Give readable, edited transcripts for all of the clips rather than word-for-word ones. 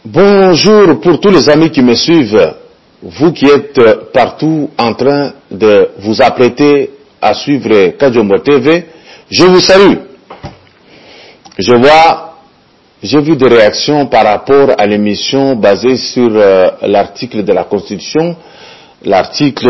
Bonjour pour tous les amis qui me suivent, vous qui êtes partout en train de vous apprêter à suivre Kajombo TV, je vous salue. J'ai vu des réactions par rapport à l'émission basée sur l'article de la Constitution, l'article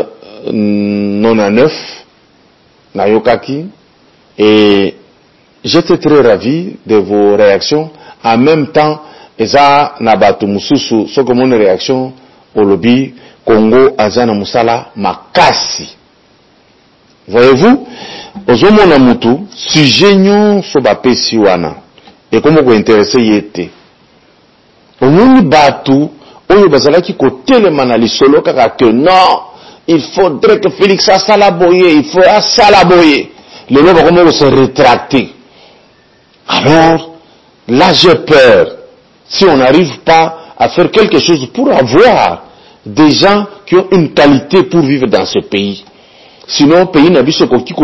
99, Nayokaki, et j'étais très ravi de vos réactions. En même temps, eza nabatu mususu soko mone réaction au lobby Congo azana musala makasi. Voyez-vous, ozomona mutu sujet nyonso bapesi wana ekomo ko intéressé yete. Omoni batu oyo bazalaki kotelema na lisolo kaka que non, il faudrait que Félix asala boye, il faut asala boye. Le nom va comment se rétracter. Alors, là j'ai peur. Si on n'arrive pas à faire quelque chose pour avoir des gens qui ont une qualité pour vivre dans ce pays. Sinon, le pays n'a pas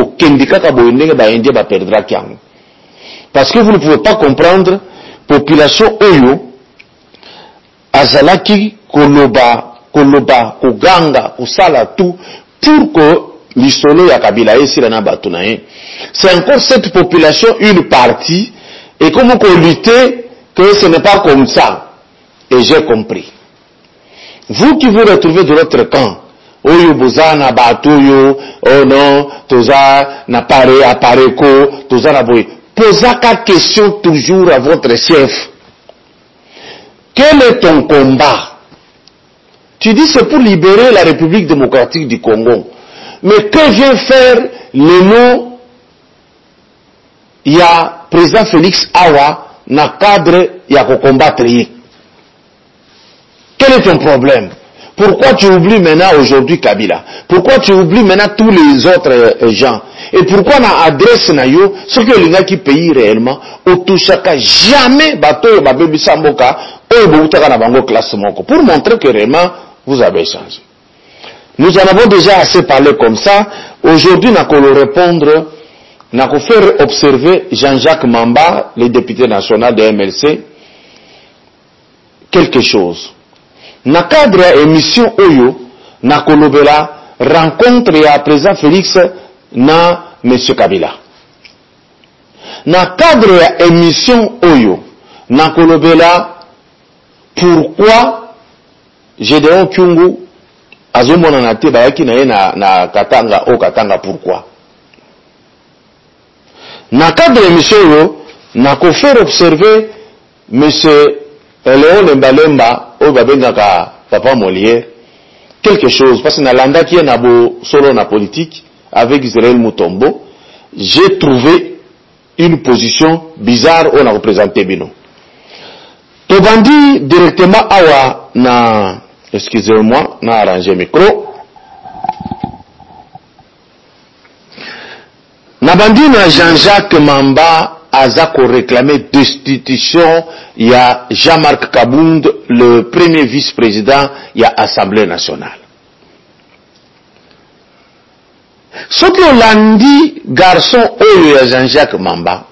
perdra. Parce que vous ne pouvez pas comprendre, population oyo, azalaki, koloba, koganga, kosala tout, pour que l'isolo ya kabila esi la nabatunaye. C'est encore cette population, une partie, et comment qu'on lutte que ce n'est pas comme ça. Et j'ai compris. Vous qui vous retrouvez de l'autre camp, oyo boza na batoyo, oh non, toza na pare apareko, toza na boy. Posez la question toujours à votre chef. Quel est ton combat? Tu dis c'est pour libérer la République démocratique du Congo. Mais que vient faire le nom? Il y a président Félix Awa na cadre ya ko combattre. Quel est ton problème? Pourquoi tu oublies maintenant aujourd'hui Kabila? Pourquoi tu oublies maintenant tous les autres gens? Et pourquoi na adresse na yo ce que les qui pays réellement au touchaka jamais bateau babebi samboka ou boutaka na bango classe moko pour montrer que réellement vous avez changé. Nous en avons déjà assez parlé comme ça. Aujourd'hui n'a qu'on le répondre. N'a qu'on faire observer Jean-Jacques Mamba, le député national de MLC, quelque chose. Na cadre émission Oyo, na kolobela rencontre ya président Félix na monsieur Kabila. Na cadre ya émission Oyo, na kolobela pourquoi Gédéon Kyungu azomona na te bayaki na ye na Katanga au Katanga pourquoi. Na cadre de l'émission, na ko faire observer monsieur Léon Lembalemba au babengaka papa Molière quelque chose parce que na landa qui est na bo solo na politique avec Israël Mutombo, j'ai trouvé une position bizarre on a représenté bino. To bandi directement awa na excusez-moi na arranger micro. Nabandi na Jean-Jacques Mamba azako réclamé destitution ya Jean-Marc Kabound, le premier vice-président ya Assemblée nationale. Ce que l'andi garçon oyo ya Jean-Jacques Mamba,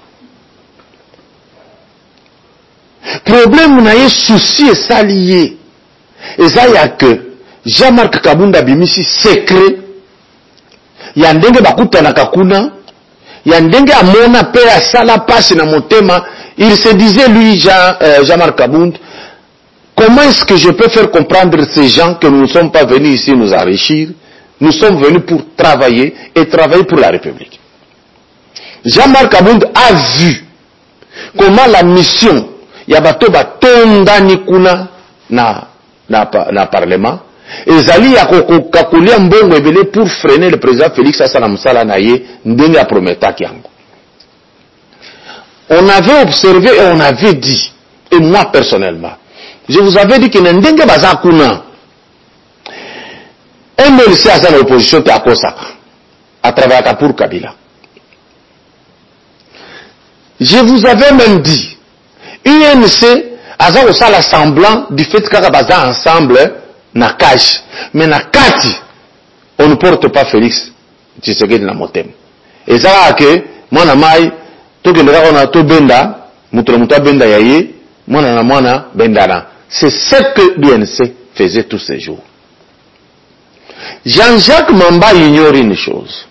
problème na ye souci et salié, et ça y a que Jean-Marc Kabound abimisi secret, ya ndenge bakuta na kakuna, Yandenge amona pe asala passe na motema, il se disait lui Jean-Marc Kabound, comment est-ce que je peux faire comprendre ces gens que nous ne sommes pas venus ici nous enrichir, nous sommes venus pour travailler et travailler pour la République. Jean-Marc Kabound a vu comment la mission yabato batonda nikuna na parlement ezali ya kokakulia mbongo ebele pour freiner le président Félix asala musala na ye ndenge ya prometaki yango. On avait observé et on avait dit, et moi personnellement, je vous avais dit que ndenge baza kuna MLC asa na opposition te akosaka à travers pour Kabila. Je vous avais même dit UNC asa osala semblant du fait que baza ensemble na cash, mais na kati on ne porte pas Félix Tshisekedi na motem. Et ça que mwana mai to ke ndaka na to benda mutu benda yaye mwana na mwana bendana C'est ce que l'UNC faisait tous ces jours. Jean-Jacques Mamba ignore une chose.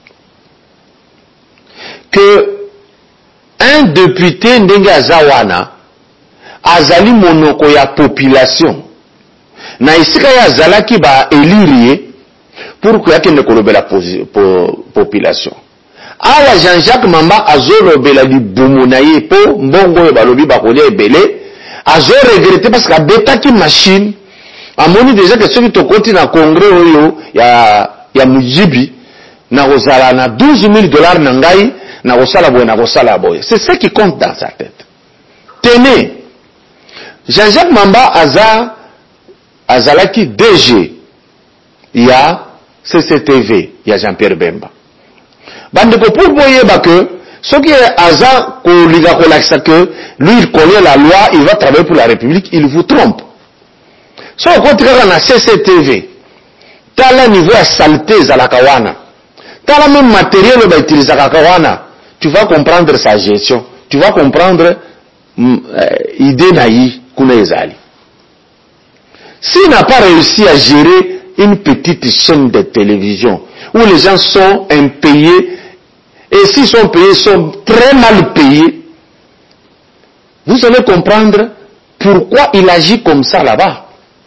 Que un député ndenge azawana azali monoko ya population na isika ya azalaki ba élire pour que yake ne kolobela population. Awa Jean-Jacques Mamba azolobela libumu na ye po mbongo yo balobi bakolia ebele azo regretter parce que abetaki machine amoni déjà que ceux qui tokoti na congrès oyo ya mujibi na kozala na $12,000 na ngai na kosala boye na kosala boye. C'est ce qui compte dans sa tête. Tenez, Jean-Jacques Mamba azalaki DG ya CCTV ya Jean-Pierre Bemba. Bandeko pour boyeba que ce qui est aza kolika kolakisa que lui il connaît la loi, il va travailler pour la République, il vous trompe. So koti kaka na CCTV tala niveau ya saleté za la kawana tala même matériel ba utiliser ka kawana, tu vas comprendre sa gestion, tu vas comprendre idée naïe kuna ezali. S'il n'a pas réussi à gérer une petite chaîne de télévision où les gens sont impayés, et s'ils sont payés, sont très mal payés, vous allez comprendre pourquoi il agit comme ça là-bas.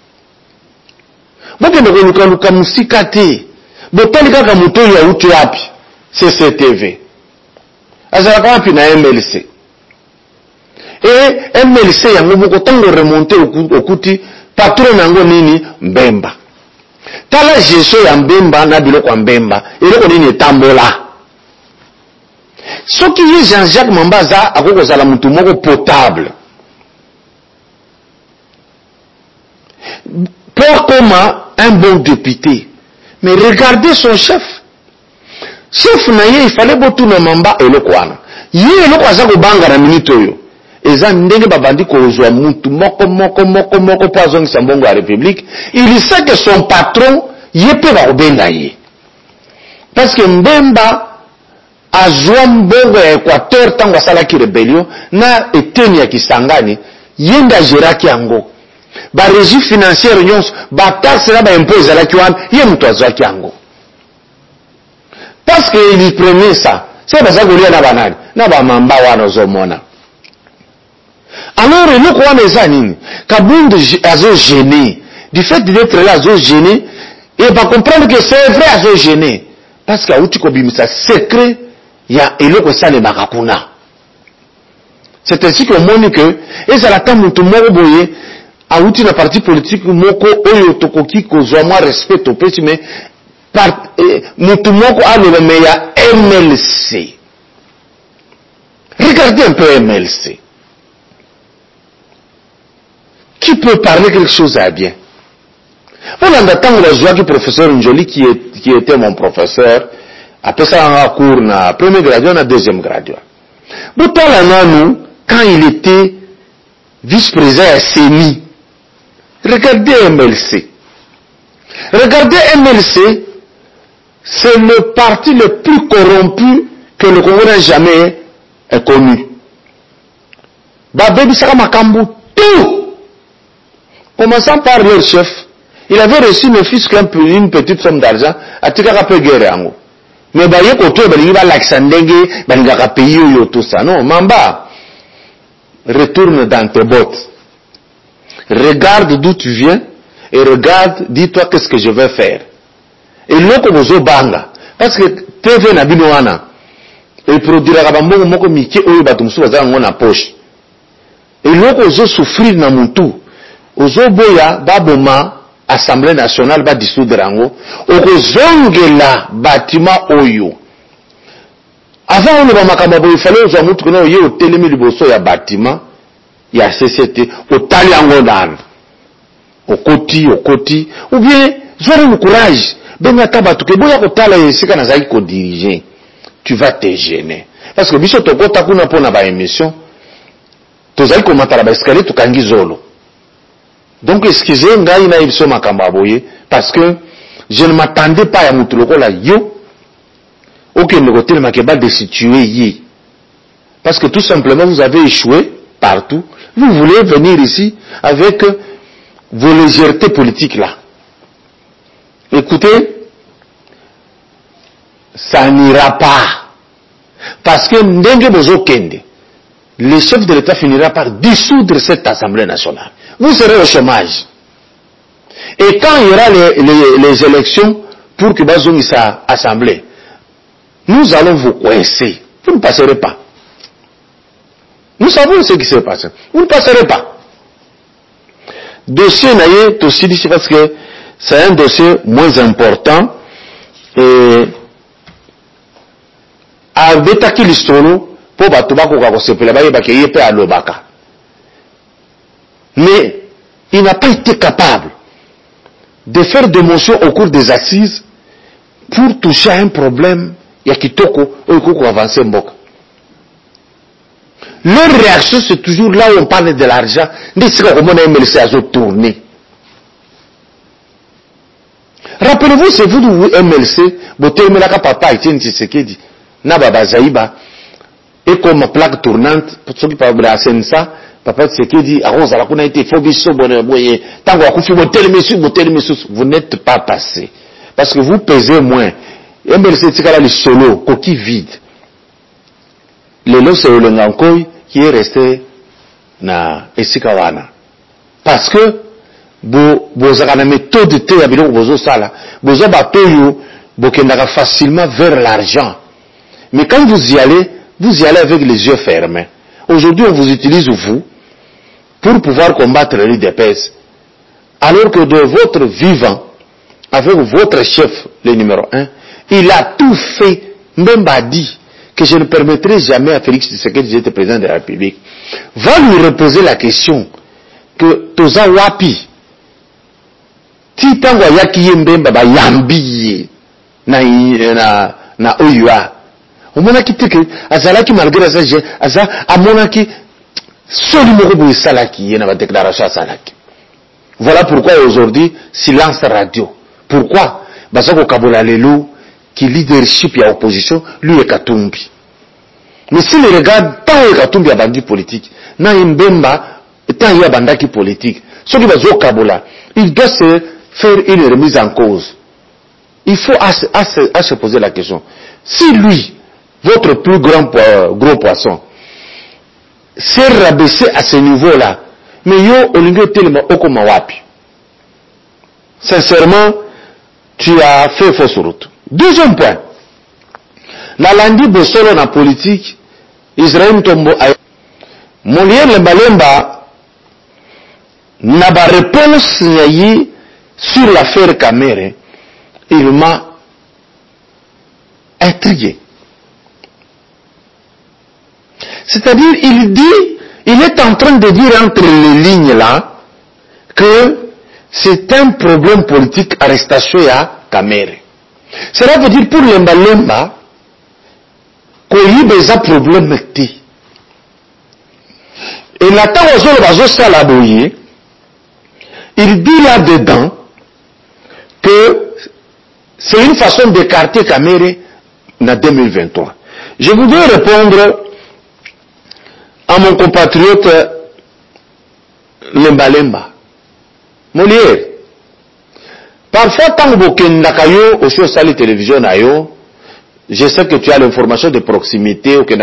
CCTV. Azalaka wapi na MLC. Et MLC yango moko tango remonter okuti patron nango nini Mbemba. Tala gestion ya Mbemba na biloko ya Mbemba, eloko nini etambola. Soki ye Jean-Jacques Mamba za akokozala mutu moko potable. Pour comme un bon député. Mais regardez son chef. Chef na ye, il fallait botu na Mamba eloko wana. Ye eloko aza kobanga na minute oyo. Eza ndenge babandi kozwa mutu moko po azongisa mbongo ya République. Il sait que son patron yepe ba obenga ye. Parce que Mbemba azwa mbongo ya Équateur tango asalaki rébellion na eteni ya Kisangani yenda geraki yango. Ba régie financière nyonso ba taxe na ba impôt ezalaki wana ye mutu azwaki yango. Parce que il prenait ça. C'est parce que kolia na banani na ba Mamba wana ozomona. Alors eloko wana eza nini? Kabundu azo gêné. Du fait d'être là azo gêné et va comprendre que c'est vrai azo gêné parce que auti kobimisa secret ya eloko sale bakakuna. C'est ainsi que moni que ezalaka mutu moko boye auti na parti politique moko oyo tokoki kozwa mwa respect au petit mais mutu moko aloba me ya MLC. Regardez un peu MLC. Qui peut parler quelque chose à bien? On a tant la joie que professeur Njoli qui était mon professeur après ça en cours na premier graduat na deuxième graduat. Boutala nanou quand il était vice-président à CENI. Regardez MLC. Regardez MLC, c'est le parti le plus corrompu que le Congo n'a jamais connu. Babebi Saka Makambu, tout. Commençant par leur chef, il avait reçu ne fût qu'une petite somme d'argent, à Tikaka Peguerango. Mais Baye Koto, Baliba Laksandenge, Balingaka Peyo, tout ça. Non, Mamba, retourne dans tes bottes. Regarde d'où tu viens, et regarde, dis-toi qu'est-ce que je vais faire. Et l'autre bozo banga, parce que TV na binoana, et produira kabambo moko miki oyo batumsu bazanga ngona poche. Et l'autre bozo souffrir na mutu. Ozo boya baboma Assemblée nationale ba dissoudre rango okozongela bâtiment oyo avant on ba makamba boy fallait ozo mutu kono ye otelemi liboso ya bâtiment ya CCT otali yango ndana okoti ou bien zora le courage benga tabatu ke boya kotala yesika na zaki ko diriger tu vas te gêner parce que biso tokota kuna pona ba émission tozali ko matala ba escalier tukangi zolo. Donc excusez ngai na ibiso makamba boye parce que je ne m'attendais pas à mutuloko la yo aucun côté le makeba de situer yi parce que tout simplement vous avez échoué partout. Vous voulez venir ici avec vos légèretés politiques là. Écoutez, ça n'ira pas. Parce que Ndenge Bozo Kende, le chef de l'État finira par dissoudre cette Assemblée nationale. Vous serez au chômage. Et quand il y aura les élections pour que Bazoum sa assemblée, nous allons vous coincer. Vous ne passerez pas. Nous savons ce qui s'est passé. Vous ne passerez pas. Dossier Naye, aussi dit parce que c'est un dossier moins important. Et avec l'histoire, pour Batubako Kakosepela, à l'Obaka. Mais il n'a pas été capable de faire des motions au cours des assises pour toucher à un problème Yakitoko ou avancer Mboka. Leur réaction, c'est toujours là où on parle de l'argent. Comment MLC a tourné. Rappelez-vous, c'est vous MLC, Boté Melaka Papa Etienne Tshisekedi, Nababa Zaïba, et comme plaque tournante, pour ceux qui parlent de la Sensa, Papa Tshisekedi, Arose, la a été Fobiso, Bonne, Tango Akoufi, vous n'êtes pas passé. Parce que vous pesez moins. MLC Tikala les solo, coquille vide. Le lot c'est le Ngankoi qui est resté na Esikawana. Parce que vous avez une méthode de thé à bilon bozo sala. Bozo bateau bokendaka facilement vers l'argent. Mais quand vous y allez avec les yeux fermés. Aujourd'hui, on vous utilise vous pour pouvoir combattre l'UDPS. Alors que de votre vivant, avec votre chef, le numéro 1, il a tout fait, même dit que je ne permettrai jamais à Félix Tshisekedi d'être président de la République. Va lui reposer la question que Toza Wapi, Titangwa Yaki Mbemba ba Yambi na Oyua. Omonaki teke azalaki malgré ça aza amonaki soli moko boye salaki yena ba déclaration salaki. Voilà pourquoi aujourd'hui silence radio. Pourquoi bazako kabola lelo qui leadership ya opposition lui est Katumbi. Mais s'il regarde tant est Katumbi a bandi politique, na Mbemba tant il a bandaki politique. Ce qui bazo kabola, il doit se faire une remise en cause. Il faut se poser la question. Si lui, votre plus gros poisson, s'est rabaissé à ce niveau-là, mais yo olingo telema okoma wapi. Sincèrement, tu as fait fausse route. Deuxième point. Na landi bosolo na politique, Israël Tombo a Molière Lembalemba n'a pas réponse yayi sur l'affaire Kamere. Il m'a intrigué. C'est-à-dire, il est en train de dire entre les lignes là que c'est un problème politique arrestation à Kamere. Cela veut dire pour Lemba Lemba qu'il y a un problème. Et Nathan Ozolo Salaboye, il dit là-dedans que c'est une façon d'écarter Kamere en 2023. Je voudrais répondre à mon compatriote Lemba Lemba. Molière. Parfois, quand vous avez aussi sur la télévision, je sais que tu as l'information de proximité, et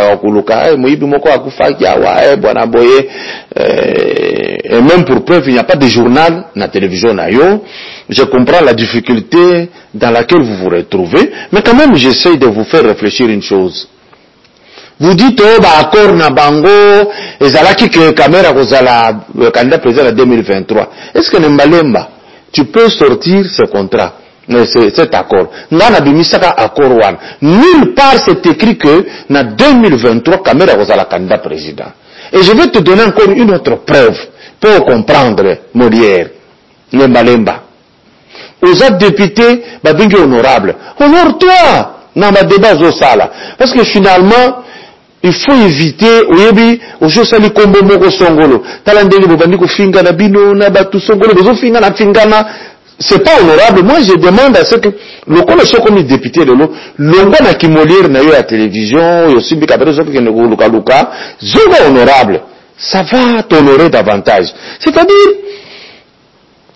même pour preuve, il n'y a pas de journal dans la télévision. Je comprends la difficulté dans laquelle vous vous retrouvez, mais quand même, j'essaie de vous faire réfléchir une chose. Vous dites, oh, bah, accord na bango, et zalaki que Kamera kozala, le candidat président en 2023. Est-ce que Nembalemba, tu peux sortir ce contrat, cet accord? N'ana bimisaka accord one. Nulle part c'est écrit que, na 2023, Kamera kozala candidat président. Et je vais te donner encore une autre preuve, pour comprendre, Molière, Nembalemba. Aux autres députés, babingi honorable. Honore-toi! Dans ma débat au sala. Parce que finalement, il faut éviter, oyebi, ojo sali kombo moko songolo. Talandenge bobandi ko finga na bino, na batu songolo, bozo finga na fingana. C'est pas honorable. Moi, je demande à ce que, le colo so comme député de l'eau, l'ongo na kimolière na yo à télévision, yo simbi kabere so que ne luka luka, zoga honorable. Ça va t'honorer davantage. C'est-à-dire,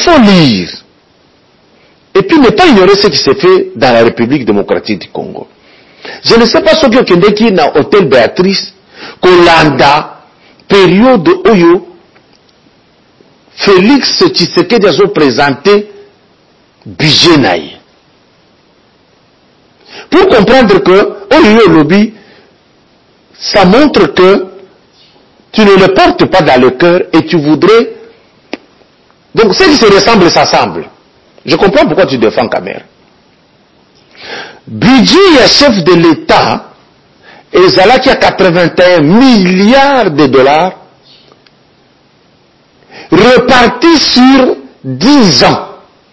faut lire. Et puis ne pas ignorer ce qui s'est fait dans la République démocratique du Congo. Je ne sais pas ce qui est dans l'hôtel Béatrice, Kolanda, période où Félix Tshisekedi a présenté Bijenaï. Pour comprendre que, au lobby, ça montre que tu ne le portes pas dans le cœur et tu voudrais. Donc, ceux qui se ressemblent s'assemblent. Je comprends pourquoi tu défends Kamere. Budget chef de l'État, et Zala qui a 81 milliards de dollars, repartis sur 10 ans.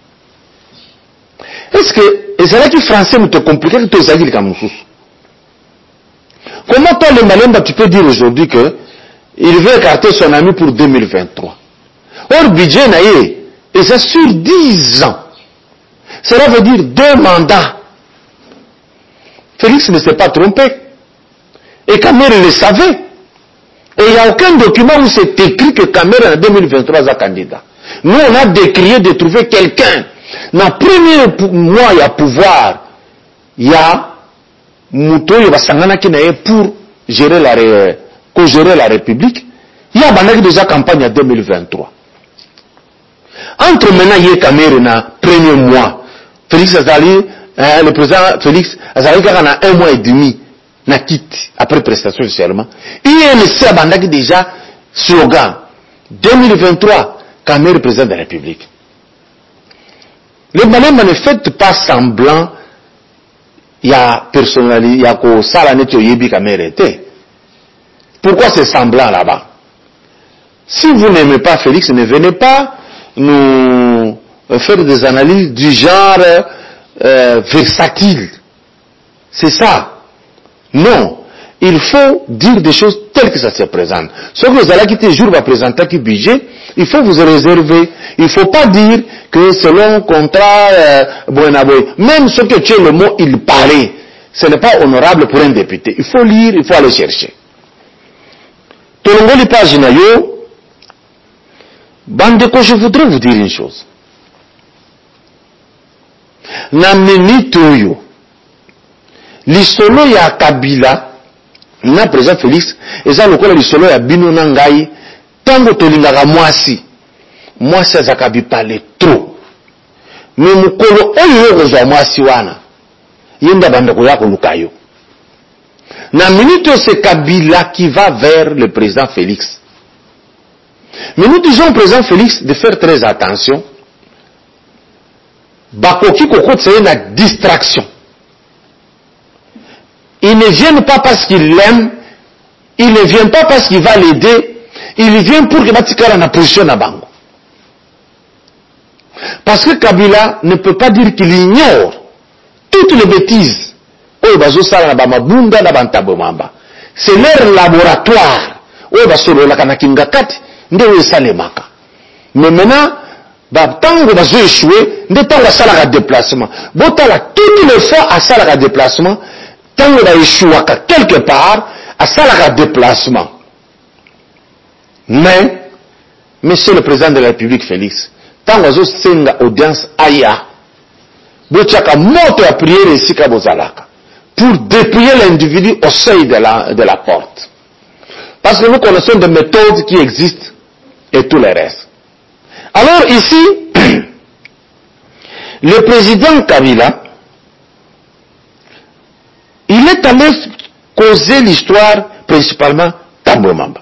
Est-ce que Ezala qui français nous te complique que tu es comme nous? Comment toi le Malemba tu peux dire aujourd'hui que il veut écarter son ami pour 2023? Or budget naïe, et c'est sur 10 ans. Cela veut dire 2 mandats. Félix ne s'est pas trompé. Et Kamere le savait. Et il n'y a aucun document où c'est écrit que Kamere en 2023 est candidat. Nous, on a décrié de trouver quelqu'un. Dans le premier mois, il y a pouvoir. Il y a Mouto, il va s'engager pour gérer la République. Il y a déjà campagne en 2023. Entre maintenant, il y a Kamere dans le premier mois. Félix Azali, le président Félix Azali, il y a 1 mois et demi. Na quitte après prestation de serment. INC a déjà slogan 2023 Kamere président de la République. Le Malema ne fait pas semblant il y a personnalité, il y a ko sala neto yebi Kamere était. Pourquoi c'est semblant là-bas? Si vous n'aimez pas Félix, ne venez pas nous faire des analyses du genre versatile. C'est ça. Non, il faut dire des choses telles que ça se présente. Ce que vous allez quitter jour va présenter qui budget, il faut vous réserver. Il ne faut pas dire que selon contrat, même ce que tu es le mot, il paraît. Ce n'est pas honorable pour un député. Il faut lire, il faut aller chercher. Tolongoli page nayo, Bandeko, je voudrais vous dire une chose. Na minute yo. L'isolo ya Kabila na président Félix eza lokola l'isolo ya bino na ngai tango tolingaka mwasi azakabi parler trop mais mukolo oyo kozwa mwasi wana yenda bandeko ya koluka yo na minute c'est Kabila qui va vers le président Félix. Mais nous disons au président Félix de faire très attention. Bakoki koko c'est une distraction. Il ne vient pas parce qu'il l'aime, il ne vient pas parce qu'il va l'aider, il vient pour que Batikala na position na bango. Parce que Kabila ne peut pas dire qu'il ignore toutes les bêtises. C'est leur laboratoire. Mais maintenant, tant que vous échoué, de temps à la déplacement. Toutes les fois à la déplacement, tant que vous échoué quelque part, à la déplacement. Mais, monsieur le président de la République, Félix, tant que vous avez une audience aya, vous avez moto à prière ici à Bozalaka pour dépouiller l'individu au seuil de la porte. Parce que nous connaissons des méthodes qui existent et tout le reste. Alors ici, le président Kabila, il est allé causer l'histoire principalement Tambwe Mamba.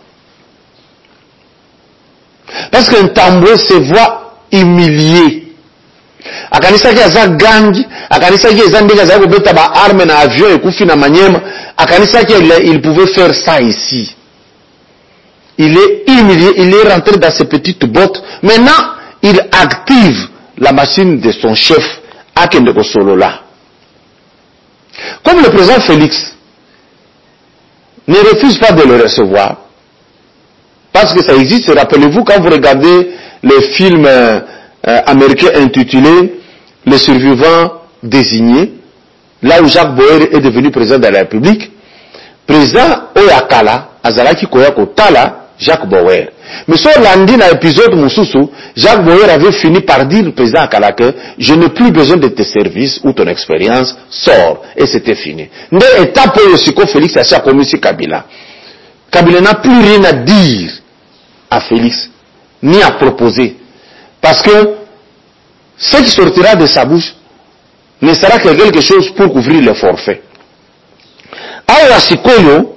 Parce qu'un Tambwe se voit humilié. Akanisa ki aza gangi, akanisa ki aza ndenge aza kobeta ba arme na avion et kufi na Manyema, akanisa ki il pouvait faire ça ici. Il est humilié, il est rentré dans ses petites bottes. Maintenant, il active la machine de son chef, Akendeko Solola. Comme le président Félix ne refuse pas de le recevoir, parce que ça existe, rappelez-vous, quand vous regardez le film américain intitulé Les survivants désignés, là où Jacques Boer est devenu président de la République, président Oyakala, Azalaki Koyako Tala, Jacques Bauer. Mais sur lundi, dans l'épisode Moussoussou, Jacques Bauer avait fini par dire au président Akala que je n'ai plus besoin de tes services ou ton expérience, sors. Et c'était fini. Mais étape où Siko Félix a commis sur Kabila. Kabila n'a plus rien à dire à Félix, ni à proposer. Parce que ce qui sortira de sa bouche ne sera que quelque chose pour couvrir le forfait. Awa Sikoyo,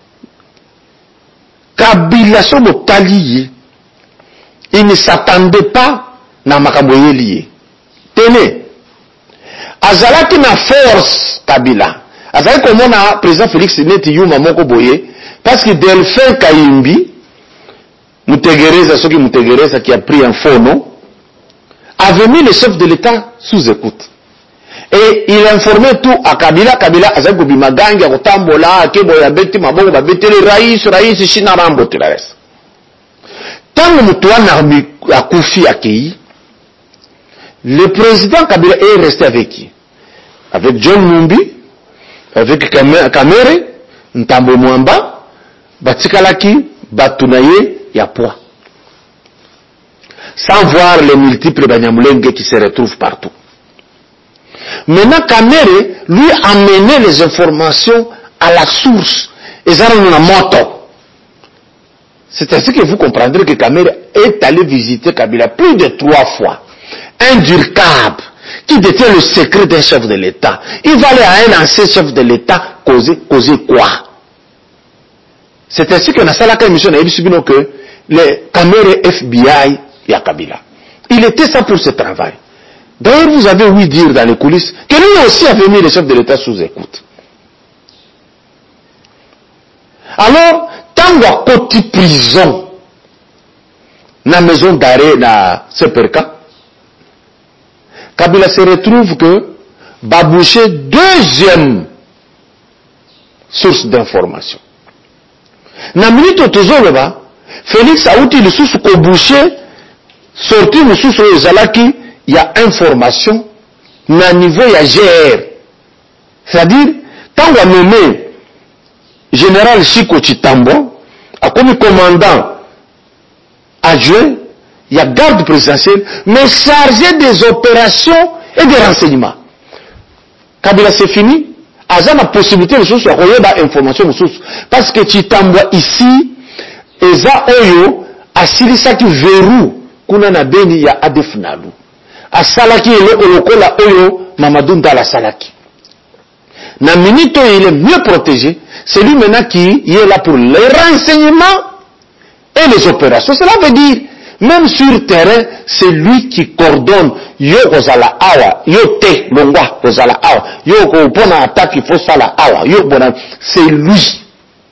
Kabila sobo taliye, il ne s'attendait pas na makaboye liye. Tenez, azalaki na force Kabila. Azalaki comme on a président Félix neti yuma moko boye, parce que Delphin Kayimbi, Mutegereza qui a pris un faux nom, avait mis le chef de l'État sous écoute. Et il informait tout à Kabila. Kabila azalaki bimagangi ya kotambola akebo ya beti maboko ba betele rais shina rambo tilares. Tant mutu wana akufi akei, le président Kabila est resté avec qui? Avec John Mumbi, avec Kamere, Ntambo Mwamba, batikalaki batunaye ya poids. Sans voir les multiples Banyamulenge qui se retrouvent partout. Maintenant, Kamere, lui, a mené les informations à la source. Et ça, on a moto. C'est ainsi que vous comprendrez que Kamere est allé visiter Kabila plus de 3 fois. Un Durkab, qui détient le secret d'un chef de l'État. Il va aller à un ancien chef de l'État causer quoi? C'est ainsi que Nasalaka émission a dit que le Kamere FBI et à Kabila. Il était ça pour ce travail. D'ailleurs, vous avez ouï dire dans les coulisses que lui aussi avait mis le chef de l'État sous écoute. Alors, tant qu'on côté prison, dans la maison d'arrêt dans Seperka, Kabila se retrouve que Babouché, deuxième source d'information. Dans la minute où Félix a utilisé le sous Kobouché, sorti le sous Zalaki, il y a information, mais à niveau il y a GR. C'est-à-dire, tant qu'on a nommé général Chiko Chitambo, a comme commandant adjoint, il y a garde présidentielle, mais chargé des opérations et des renseignements. Kabila c'est fini, Aza la possibilité de choses à avoir information parce que Chitambo ici, Eza Oyo, a silisa qui verrou, kuna na beni ya adefnalu. A salaki ele olokola Oyo, Mamadou Ndala salaki. Na minito il est mieux protégé, c'est lui maintenant qui est là pour les renseignements et les opérations. Cela veut dire, même sur terrain, c'est lui qui coordonne. Yo kozala awa, yo te longwa kozala awa, yo ko pona attaque il faut sala awa, yo bona, c'est lui.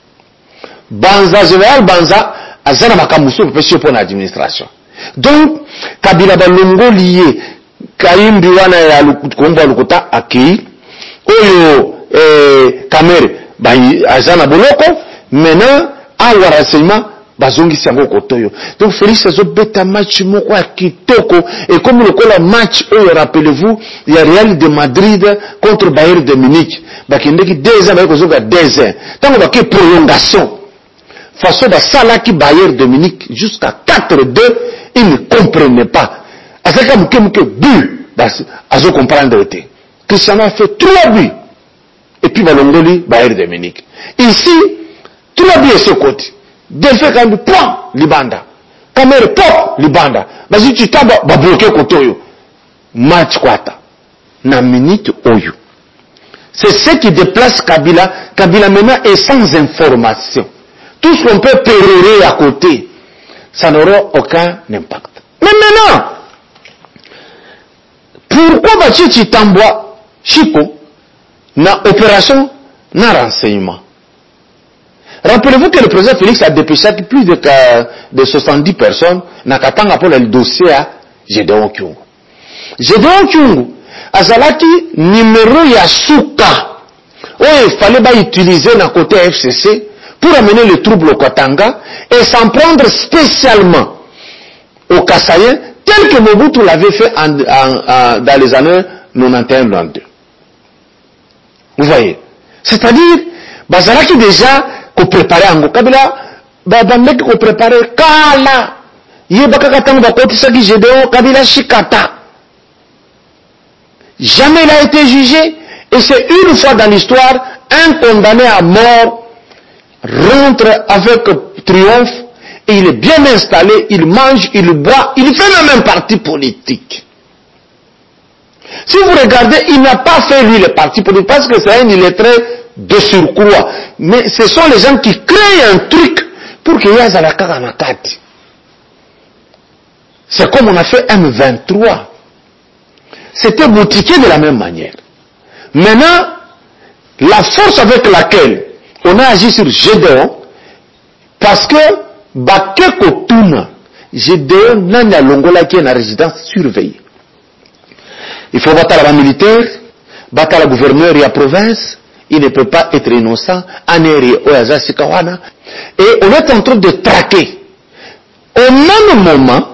Banza général Banza azana makamuso pepesi pona administration. Donc Kabila balongo lié Kayimbi wana ya komba lukuta akei oyo Kamere ba azana boloko maintenant awa renseignement bazongi sango kotoyo. Donc Félix azobeta match moko ya kitoko et comme le kola match oyo rappelez-vous il y a Real de Madrid contre Bayern de Munich bakendeki 2 ans ba kozoka 2 ans tango ba ke prolongation façon ba sala ki Bayern de Munich jusqu'à 4-2 il ne comprenait pas azaka muke but azo comprendre te Cristiano a fait 3 buts et puis balongoli Bayern de Munich ici 3 buts et ce côté Delphin Kayimbi point libanda Kamere point libanda bazi Chitaba ba bloquer côté oyo match kwata na minute oyo c'est ce qui déplace Kabila. Kabila maintenant est sans information. Tout ce qu'on peut pérorer à côté ça n'aura aucun impact. Mais maintenant pourquoi bazi Chitambwa Chiko na opération na renseignement. Rappelez-vous que le président Félix a dépêché plus de 70 personnes na katanga pour le dossier à Gédéon Kyungu. Gédéon Kyungu azalaki numéro ya suka. Il fallait pas utiliser na côté FCC pour amener le trouble au Katanga et s'en prendre spécialement au Kassaïen tel que Mobutu l'avait fait dans les années 91-92. Vous voyez? C'est-à-dire bazalaki déjà ko préparer ango Kabila bandeki ko préparer kala yebaka katango bakotisa ki Gédéon Kabila Shikata. Jamais il a été jugé, et c'est une fois dans l'histoire, un condamné à mort rentre avec triomphe, et il est bien installé, il mange, il boit, il fait même un parti politique. Si vous regardez, il n'a pas fait lui le parti politique, parce que c'est un illettré de surcroît. Mais ce sont les gens qui créent un truc pour qu'il y ait la Karamakati. C'est comme on a fait M23. C'était boutiqué de la même manière. Maintenant, la force avec laquelle on a agi sur Gédéon, parce que Bakeko Touna, Gédéon n'a longola qui est la résidence surveillée. Il faut battre la militaire, battre la gouverneur et la province, il ne peut pas être innocent, et on est en train de traquer. Au même moment,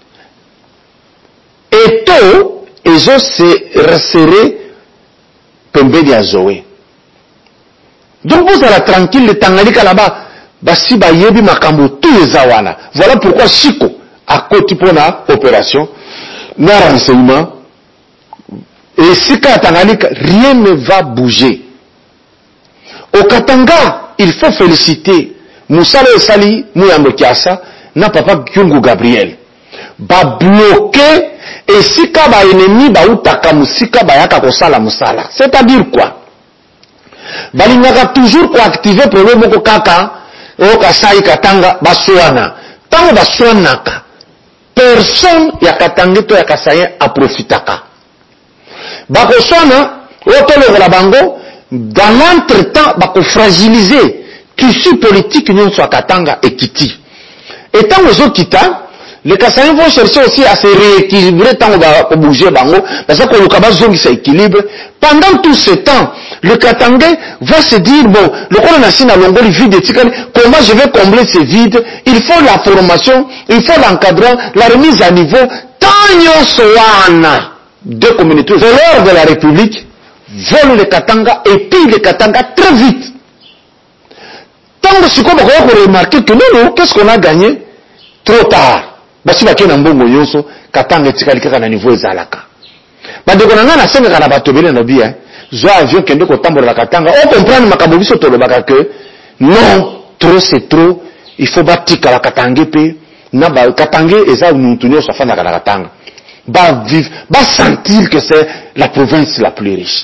Eto, ils ont se resserré pembeni à Zoé. Donc vous allez tranquille, le Tangalika là-bas, basi ba yebi makambo tout les awana. Voilà pourquoi Chico, à côté pour la opération, n'a renseignement, et si Tangalika, rien ne va bouger. Au Katanga, il faut féliciter Moussala Sali, Mouyambo Kiasa, n'a papa Kyungu Gabriel. Ba bloqué, et si ka ba ennemi ba utaka musika ba yaka kosala musala. C'est-à-dire quoi? Balingaka toujours pour activer problème moko kaka, o kasai Katanga baswana. Tango baswanaka, personne ya Katanga to ya kasai a profitaka. Bakoswana, otolo la bango, dans l'entretemps, bako fragiliser tissu politique non soit Katanga et Kiti. Et tant que zo kita, les Kassaïens vont chercher aussi à se rééquilibrer tant qu'on va bouger bango, parce que le Kabazong s'équilibre. Pendant tout ce temps, le Katangais va se dire, bon, le colonation a longo le vide, comment je vais combler ce vide? Il faut la formation, il faut l'encadrement, la remise à niveau. Tanyo Soana, deux communautés, voleurs de la République, volent le Katanga et pillent le Katanga très vite. Tant que ce qu'on va remarquer que nous, qu'est-ce qu'on a gagné? Trop tard. Basi bakena mbongo yoso Katanga tikalikaka na niveau ezalaka. Bandeko na ngana senga kana batobele na bia. Zo avion kende ko tambola la Katanga. On comprend makambo biso tolobaka que non, trop c'est trop, il faut batika la Katanga pe na ba Katanga eza ntunyo so fana kana Katanga. Ba vivre, ba sentir que c'est la province la plus riche.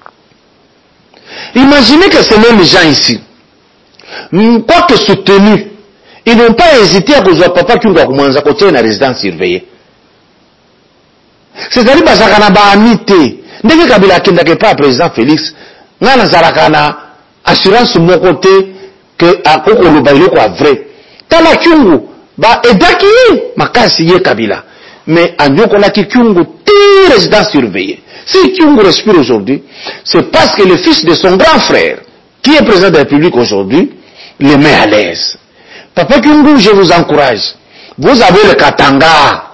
Imaginez que ces mêmes gens ici, quoique soutenus, ils n'ont pas hésité à causer papa qui va commencer à côté une résidence surveillée. C'est-à-dire que ça n'a pas amité. Dès que Kabila Kenda n'est pas président Félix, n'a pas assurance de mon côté que à Koko le bailo quoi vrai. Tala Kyungu, bah edaki ma kasi ye Kabila. Mais à Nyoko la Kyungu tout résidence surveillée. Si Kyungu respire aujourd'hui, c'est parce que le fils de son grand frère, qui est président de la République aujourd'hui, le met à l'aise. Papa Kyungu, je vous encourage. Vous avez le Katanga.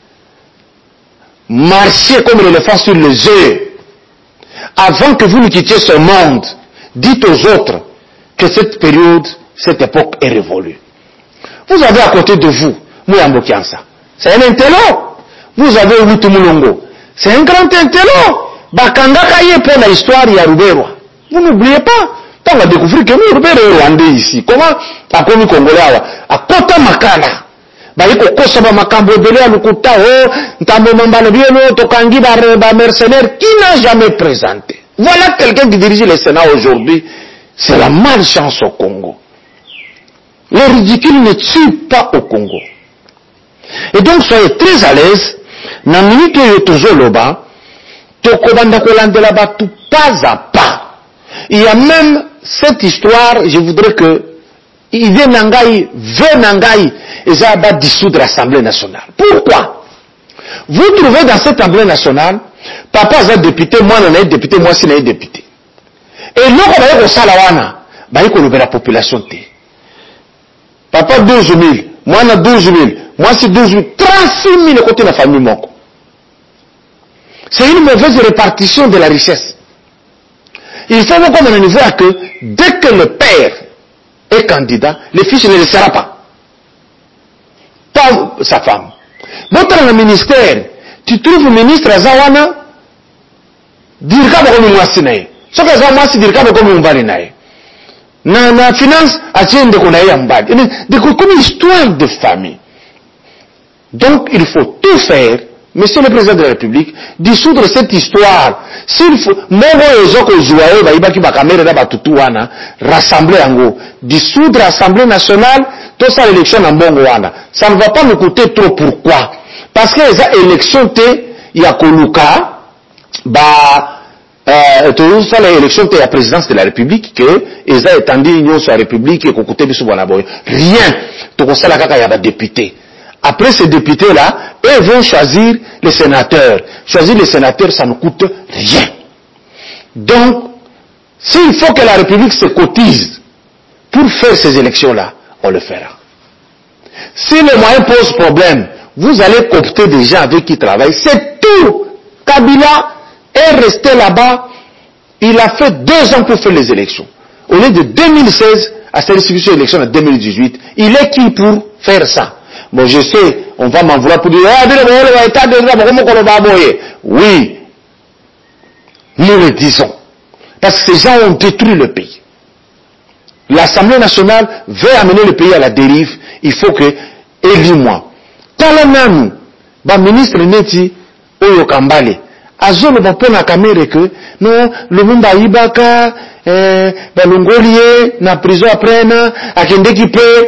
Marchez comme l'éléphant sur les œufs. Avant que vous ne quittiez ce monde, dites aux autres que cette période, cette époque est révolue. Vous avez à côté de vous, Mouyambo Kiansa. C'est un intello. Vous avez Witu Mulongo. C'est un grand intello. Bakanga Kaye pour l'histoire Yaruberwa. Vous n'oubliez pas. On va découvrir que nous, Rubero Rwandais ici. Comment a commis Congolais à Kota Makala. Baïko Kosaba Makambo Belé à Lukuta, Ntambo Mambalbielo, Tokangi, mercenaire, qui n'a jamais présenté. Voilà quelqu'un qui dirige le Sénat aujourd'hui. C'est la malchance au Congo. Le ridicule ne tue pas au Congo. Et donc, soyez très à l'aise. Dans la minute où toujours là-bas, Tokobanda Kolandela Batu, pas à pas. Il y a même cette histoire, je voudrais que Idé Nangaï, Ve Nangaï, et ça va dissoudre l'Assemblée nationale. Pourquoi? Vous trouvez dans cette Assemblée nationale, papa est député, moi non est député, moi c'est n'est député. Et nous, on va dire au Salawana, bah il la population T. Papa 12 000, moi on a 12 000, moi c'est 12 000, 36 000 côté de la famille Moko. C'est une mauvaise répartition de la richesse. Il faut qu'on en voit que dès que le père est candidat, le fils ne le sera pas. Pas sa femme. Bon, dans le ministère, tu trouves le ministre Azawana, dirka ba comme moi sinae. Ce que Azawana si dirka ba comme mbali nae. Na finance, atiende qu'on a mbali. De comme histoire de famille. Donc, il faut tout faire, Monsieur le Président de la République, dissoudre cette histoire. S'il faut, rassembler en gros, dissoudre l'Assemblée nationale, tout ça l'élection en Bongoana. Ça ne va pas nous coûter trop. Pourquoi? Parce que les élections, il y a Koluka, tout ça, l'élection de la présidence de la République, que, ils ont étendu l'union sur la République et qu'on coûtait du Soubanaboy. Rien. Tout ça, il y a des députés. Après ces députés-là, eux vont choisir les sénateurs. Choisir les sénateurs, ça ne coûte rien. Donc, s'il faut que la République se cotise pour faire ces élections-là, on le fera. Si les moyens posent problème, vous allez coopter des gens avec qui travaillent. C'est tout. Kabila est resté là-bas. Il a fait 2 ans pour faire les élections. Au lieu de 2016 à cette distribution d'élections en 2018, il est qui pour faire ça? Bon, je sais, on va m'en vouloir pour dire, oui, nous le disons. Parce que ces gens ont détruit le pays. L'Assemblée nationale veut amener le pays à la dérive. Il faut que, élis-moi. Talananu, ministre Neti, Oyo Kambale, Azolo Bapona Kamere que, non, le monde a Ibaka, Balongolie, na prison après, à Kendeki peut,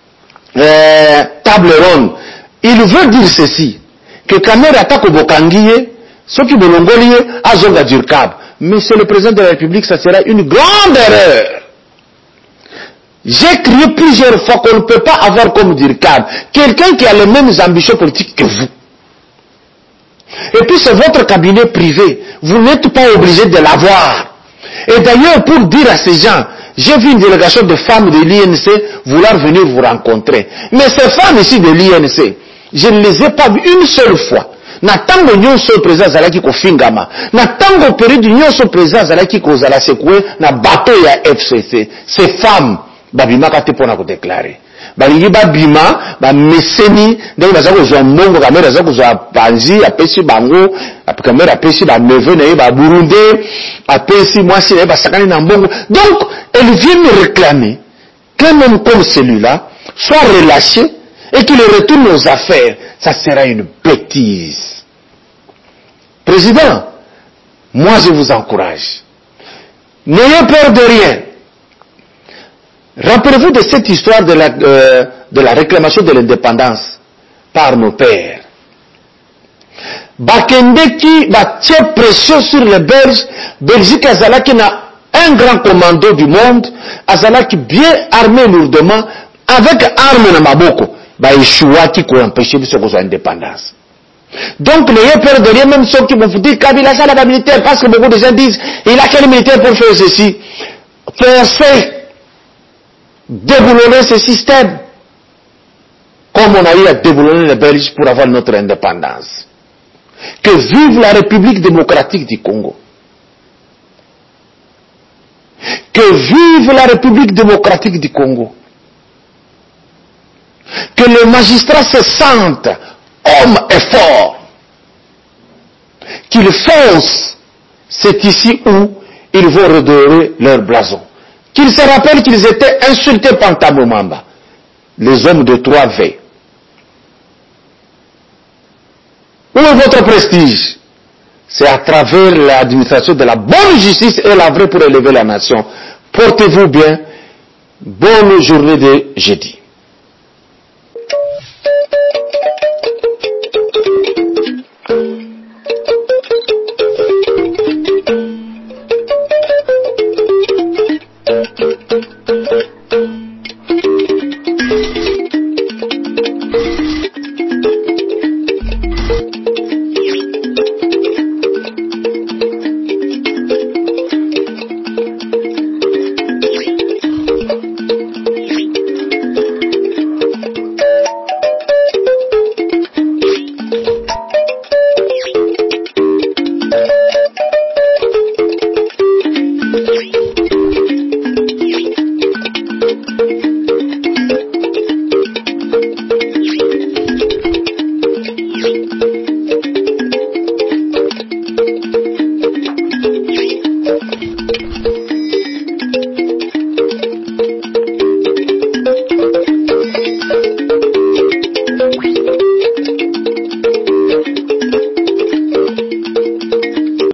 table ronde. Il veut dire ceci, que Kamere attaque au Bokangiye, ceux qui Bolongolie, Azonga Durkab. Mais c'est le président de la République, ça sera une grande erreur. J'ai crié plusieurs fois qu'on ne peut pas avoir comme Durkab quelqu'un qui a les mêmes ambitions politiques que vous. Et puis c'est votre cabinet privé. Vous n'êtes pas obligé de l'avoir. Et d'ailleurs, pour dire à ces gens, j'ai vu une délégation de femmes de l'INC vouloir venir vous rencontrer. Mais ces femmes ici de l'INC, je ne les ai pas vues une seule fois. Natango nyonso président zalaki ko fingama. Natango période nyonso président zalaki ko zala sekwe na bateau ya FCC. Ces femmes babimaka te pona ko déclarer. Balingi babima ba meseni ndenge bazako zo mbongo kamera zako zo panzi apesi bango kamera apesi ba neveu na ba Burundi apesi mwasi na ba sakani na mbongo. Donc elle vient me réclamer qu'un homme comme celui-là soit relâché et qu'il retourne aux affaires. Ça sera une bêtise. Président, moi je vous encourage. N'ayez peur de rien. Rappelez-vous de cette histoire de la réclamation de l'indépendance par nos pères. Bakendeki batie pression sur les Belges. Belgique Azalaki n'a un grand commando du monde. Azalaki bien armé lourdement avec armes na maboko. Échouaki pour empêcher de se causer l'indépendance. Donc n'ayez peur de rien, même ceux qui vont vous dire Kabila ça la militaire, parce que beaucoup de gens disent il a quel militaire pour faire ceci. Forcez, déboulonner ce système, comme on a eu à déboulonner les Belges pour avoir notre indépendance. Que vive la République démocratique du Congo. Que vive la République démocratique du Congo. Que les magistrats se sentent hommes et forts. Qu'ils foncent. C'est ici où ils vont redorer leur blason. Qu'ils se rappellent qu'ils étaient insultés par Tamomamba. Les hommes de 3V. Où est votre prestige? C'est à travers l'administration de la bonne justice et la vraie pour élever la nation. Portez-vous bien. Bonne journée de jeudi.